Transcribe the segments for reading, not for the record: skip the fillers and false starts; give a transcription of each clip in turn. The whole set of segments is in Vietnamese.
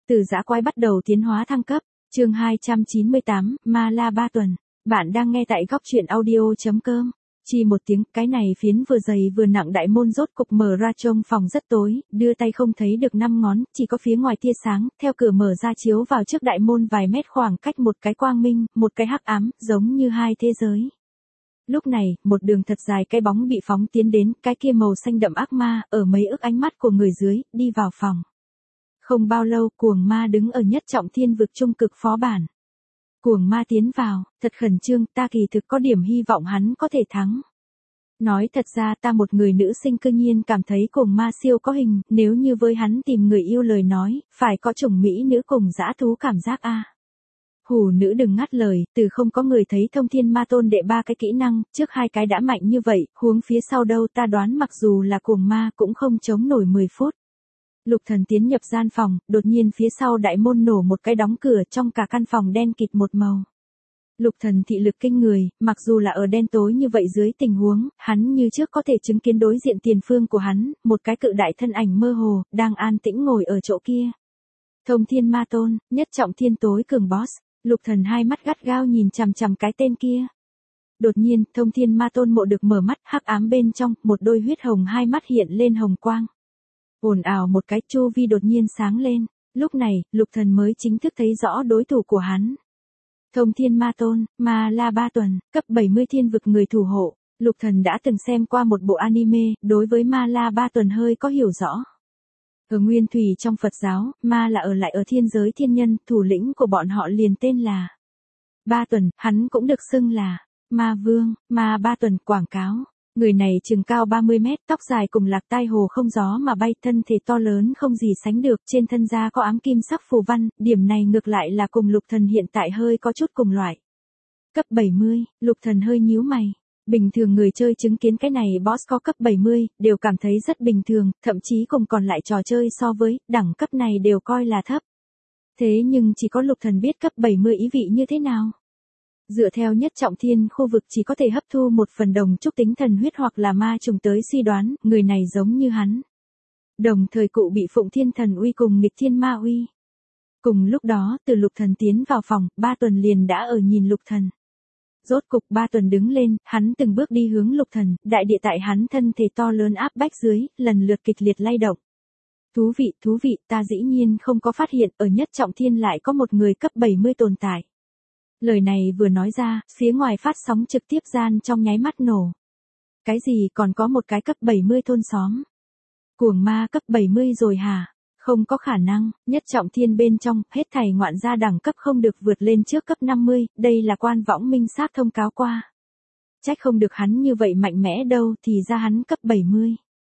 Từ dã quái bắt đầu tiến hóa thăng cấp, chương 298, Ma La Ba Tuần. Bạn đang nghe tại góc truyện audio.com. Chi một tiếng, cái này phiến vừa dày vừa nặng đại môn rốt cục mở ra, trông phòng rất tối, đưa tay không thấy được 5 ngón, chỉ có phía ngoài tia sáng, theo cửa mở ra chiếu vào trước đại môn vài mét, khoảng cách một cái quang minh, một cái hắc ám, giống như hai thế giới. Lúc này, một đường thật dài cái bóng bị phóng tiến đến, cái kia màu xanh đậm ác ma, ở mấy ức ánh mắt của người dưới, đi vào phòng. Không bao lâu, cuồng ma đứng ở nhất trọng thiên vực trung cực phó bản. Cuồng ma tiến vào, thật khẩn trương, ta kỳ thực có điểm hy vọng hắn có thể thắng. Nói thật ra ta một người nữ sinh cư nhiên cảm thấy cuồng ma siêu có hình, nếu như với hắn tìm người yêu lời nói, phải có chủng mỹ nữ cùng dã thú cảm giác a. Hủ nữ đừng ngắt lời, từ không có người thấy thông thiên ma tôn đệ 3 cái kỹ năng, trước 2 cái đã mạnh như vậy, huống phía sau đâu, ta đoán mặc dù là cuồng ma cũng không chống nổi 10 phút. Lục Thần tiến nhập gian phòng, đột nhiên phía sau đại môn nổ một cái đóng cửa, trong cả căn phòng đen kịt một màu. Lục Thần thị lực kinh người, mặc dù là ở đen tối như vậy dưới tình huống, hắn như trước có thể chứng kiến đối diện tiền phương của hắn, một cái cự đại thân ảnh mơ hồ, đang an tĩnh ngồi ở chỗ kia. Thông thiên ma tôn, nhất trọng thiên tối cường boss. Lục Thần hai mắt gắt gao nhìn chằm chằm cái tên kia. Đột nhiên, thông thiên ma tôn mộ được mở mắt, hắc ám bên trong, một đôi huyết hồng hai mắt hiện lên hồng quang. Ồn ào một cái, chu vi đột nhiên sáng lên. Lúc này, Lục Thần mới chính thức thấy rõ đối thủ của hắn. Thông thiên ma tôn, Ma La Ba Tuần, cấp 70 thiên vực người thủ hộ. Lục Thần đã từng xem qua một bộ anime, đối với Ma La Ba Tuần hơi có hiểu rõ. Ở nguyên thủy trong Phật giáo, ma là ở lại ở thiên giới thiên nhân, thủ lĩnh của bọn họ liền tên là Ba Tuần, hắn cũng được xưng là Ma Vương, Ma Ba Tuần. Quảng cáo. Người này chừng cao 30 mét, tóc dài cùng lạc tai hồ không gió mà bay, thân thể to lớn không gì sánh được, trên thân da có ám kim sắc phù văn, điểm này ngược lại là cùng Lục Thần hiện tại hơi có chút cùng loại. Cấp 70, Lục Thần hơi nhíu mày. Bình thường người chơi chứng kiến cái này boss có cấp 70, đều cảm thấy rất bình thường, thậm chí cùng còn lại trò chơi so với, đẳng cấp này đều coi là thấp. Thế nhưng chỉ có Lục Thần biết cấp 70 ý vị như thế nào. Dựa theo nhất trọng thiên khu vực chỉ có thể hấp thu một phần đồng trúc tính thần huyết hoặc là ma trùng tới suy đoán, người này giống như hắn. Đồng thời cụ bị phụng thiên thần uy cùng nghịch thiên ma uy. Cùng lúc đó, từ Lục Thần tiến vào phòng, Ba Tuần liền đã ở nhìn Lục Thần. Rốt cục Ba Tuần đứng lên, hắn từng bước đi hướng Lục Thần, đại địa tại hắn thân thể to lớn áp bách dưới, lần lượt kịch liệt lay động. Thú vị, ta dĩ nhiên không có phát hiện, ở nhất trọng thiên lại có một người cấp 70 tồn tại. Lời này vừa nói ra, phía ngoài phát sóng trực tiếp gian trong nháy mắt nổ. Cái gì còn có một cái cấp 70 thôn xóm? Cuồng ma cấp 70 rồi hả? Không có khả năng, nhất trọng thiên bên trong, hết thảy ngoạn gia đẳng cấp không được vượt lên trước cấp 50, đây là quan võng minh xác thông cáo qua. Trách không được hắn như vậy mạnh mẽ đâu, thì ra hắn cấp 70.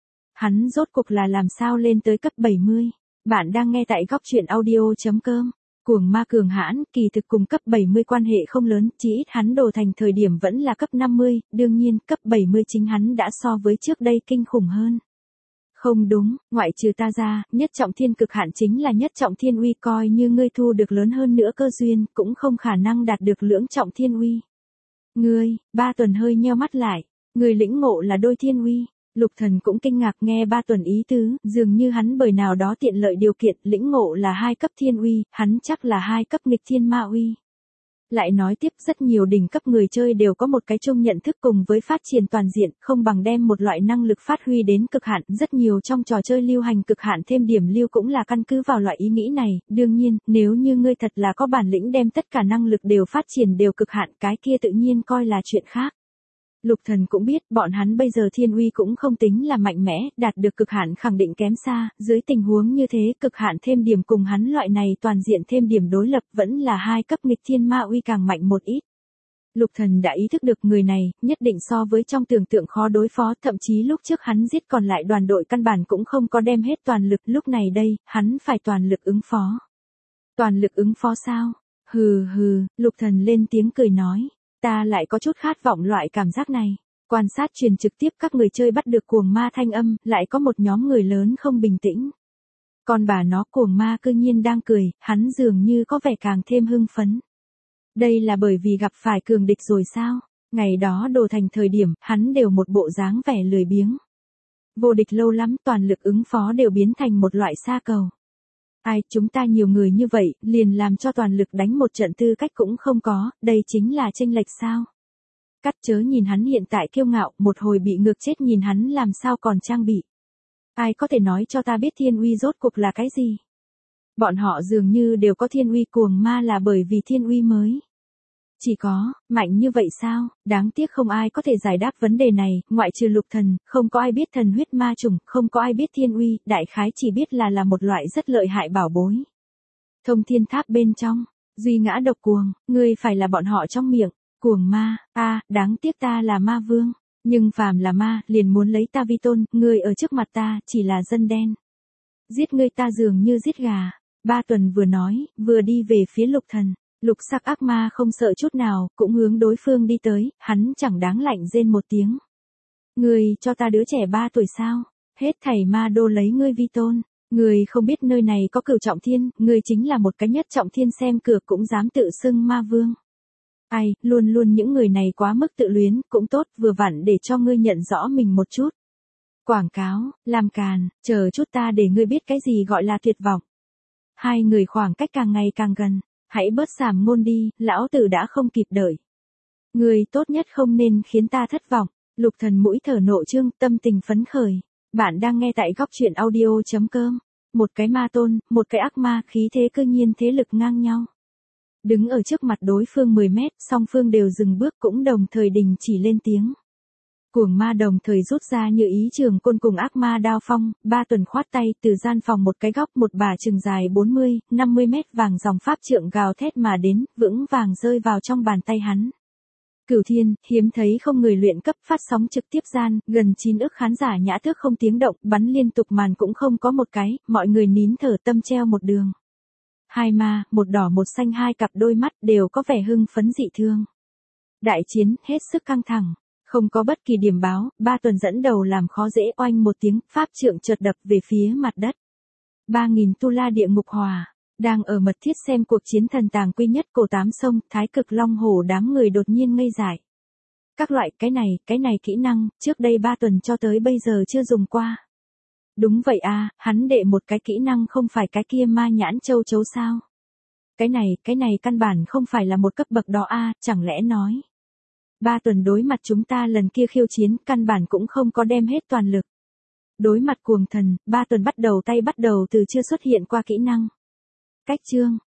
Hắn rốt cục là làm sao lên tới cấp 70? Bạn đang nghe tại góc truyện audio.com. Cuồng ma cường hãn, kỳ thực cùng cấp 70 quan hệ không lớn, chỉ ít hắn đồ thành thời điểm vẫn là cấp 50, đương nhiên, cấp 70 chính hắn đã so với trước đây kinh khủng hơn. Không đúng, ngoại trừ ta ra, nhất trọng thiên cực hạn chính là nhất trọng thiên uy, coi như ngươi thu được lớn hơn nữa cơ duyên, cũng không khả năng đạt được lưỡng trọng thiên uy. Ngươi, Ba Tuần hơi nheo mắt lại, ngươi lĩnh ngộ là đôi thiên uy. Lục Thần cũng kinh ngạc nghe Ba Tuần ý tứ, dường như hắn bởi nào đó tiện lợi điều kiện, lĩnh ngộ là 2 cấp thiên uy, hắn chắc là 2 cấp nghịch thiên ma uy. Lại nói tiếp, rất nhiều đỉnh cấp người chơi đều có một cái chung nhận thức cùng với phát triển toàn diện, không bằng đem một loại năng lực phát huy đến cực hạn, rất nhiều trong trò chơi lưu hành cực hạn thêm điểm lưu cũng là căn cứ vào loại ý nghĩ này, đương nhiên, nếu như ngươi thật là có bản lĩnh đem tất cả năng lực đều phát triển đều cực hạn, cái kia tự nhiên coi là chuyện khác. Lục Thần cũng biết, bọn hắn bây giờ thiên uy cũng không tính là mạnh mẽ, đạt được cực hạn khẳng định kém xa, dưới tình huống như thế, cực hạn thêm điểm cùng hắn loại này toàn diện thêm điểm đối lập vẫn là 2 cấp nghịch thiên ma uy càng mạnh một ít. Lục Thần đã ý thức được người này, nhất định so với trong tưởng tượng khó đối phó, thậm chí lúc trước hắn giết còn lại đoàn đội căn bản cũng không có đem hết toàn lực, lúc này đây, hắn phải toàn lực ứng phó. Toàn lực ứng phó sao? Hừ, Lục Thần lên tiếng cười nói. Ta lại có chút khát vọng loại cảm giác này. Quan sát truyền trực tiếp các người chơi bắt được cuồng ma thanh âm, lại có một nhóm người lớn không bình tĩnh. Còn bà nó cuồng ma cư nhiên đang cười, hắn dường như có vẻ càng thêm hưng phấn. Đây là bởi vì gặp phải cường địch rồi sao? Ngày đó đồ thành thời điểm, hắn đều một bộ dáng vẻ lười biếng. Vô địch lâu lắm, toàn lực ứng phó đều biến thành một loại sa cầu. Ai, chúng ta nhiều người như vậy, liền làm cho toàn lực đánh một trận tư cách cũng không có, đây chính là chênh lệch sao? Cắt chớ nhìn hắn hiện tại kiêu ngạo, một hồi bị ngược chết nhìn hắn làm sao còn trang bị. Ai có thể nói cho ta biết thiên uy rốt cuộc là cái gì? Bọn họ dường như đều có thiên uy, cuồng ma là bởi vì thiên uy mới. Chỉ có, mạnh như vậy sao? Đáng tiếc không ai có thể giải đáp vấn đề này, ngoại trừ Lục Thần, không có ai biết thần huyết ma trùng, không có ai biết thiên uy, đại khái chỉ biết là một loại rất lợi hại bảo bối. Thông thiên tháp bên trong, duy ngã độc cuồng, ngươi phải là bọn họ trong miệng, cuồng ma, đáng tiếc ta là ma vương, nhưng phàm là ma, liền muốn lấy ta vi tôn, ngươi ở trước mặt ta, chỉ là dân đen. Giết ngươi ta dường như giết gà. Ba Tuần vừa nói, vừa đi về phía Lục Thần. Lục sắc ác ma không sợ chút nào, cũng hướng đối phương đi tới, hắn chẳng đáng lạnh rên một tiếng. Ngươi cho ta đứa trẻ 3 tuổi sao? Hết thảy ma đô lấy ngươi vi tôn. Ngươi không biết nơi này có cửu trọng thiên, ngươi chính là một cái nhất trọng thiên xem cửa cũng dám tự xưng ma vương. Ai, luôn luôn những người này quá mức tự luyến, cũng tốt, vừa vặn để cho ngươi nhận rõ mình một chút. Quảng cáo, làm càn, chờ chút ta để ngươi biết cái gì gọi là tuyệt vọng. Hai người khoảng cách càng ngày càng gần, hãy bớt giảm ngôn đi, lão tử đã không kịp đợi. Ngươi tốt nhất không nên khiến ta thất vọng. Lục Thần mũi thở nộ trương, tâm tình phấn khởi. Bạn đang nghe tại góc truyện audio.com. Một cái ma tôn, một cái ác ma, khí thế cơ nhiên thế lực ngang nhau. Đứng ở trước mặt đối phương 10 mét, song phương đều dừng bước cũng đồng thời đình chỉ lên tiếng. Cuồng ma đồng thời rút ra như ý trường côn cùng ác ma đao phong, Ba Tuần khoát tay từ gian phòng một cái góc một bà chừng dài 40, 50 mét vàng dòng pháp trượng gào thét mà đến, vững vàng rơi vào trong bàn tay hắn. Cửu Thiên, hiếm thấy không người luyện cấp phát sóng trực tiếp gian, gần 9 ức khán giả nhã thước không tiếng động, bắn liên tục màn cũng không có một cái, mọi người nín thở tâm treo một đường. Hai ma, một đỏ một xanh hai cặp đôi mắt đều có vẻ hưng phấn dị thương. Đại chiến, hết sức căng thẳng. Không có bất kỳ điểm báo, Ba Tuần dẫn đầu làm khó dễ oanh một tiếng, pháp trượng chợt đập về phía mặt đất. 3.000 tu la địa ngục hòa, đang ở mật thiết xem cuộc chiến thần tàng quy nhất cổ 8 sông, thái cực long hổ đám người đột nhiên ngây dại. Các loại cái này kỹ năng, trước đây 3 tuần cho tới bây giờ chưa dùng qua. Đúng vậy hắn đệ một cái kỹ năng không phải cái kia ma nhãn châu chấu sao. Cái này căn bản không phải là một cấp bậc đó chẳng lẽ nói. 3 tuần đối mặt chúng ta lần kia khiêu chiến, căn bản cũng không có đem hết toàn lực. Đối mặt cuồng thần, 3 tuần bắt đầu từ chưa xuất hiện qua kỹ năng. Cách chương,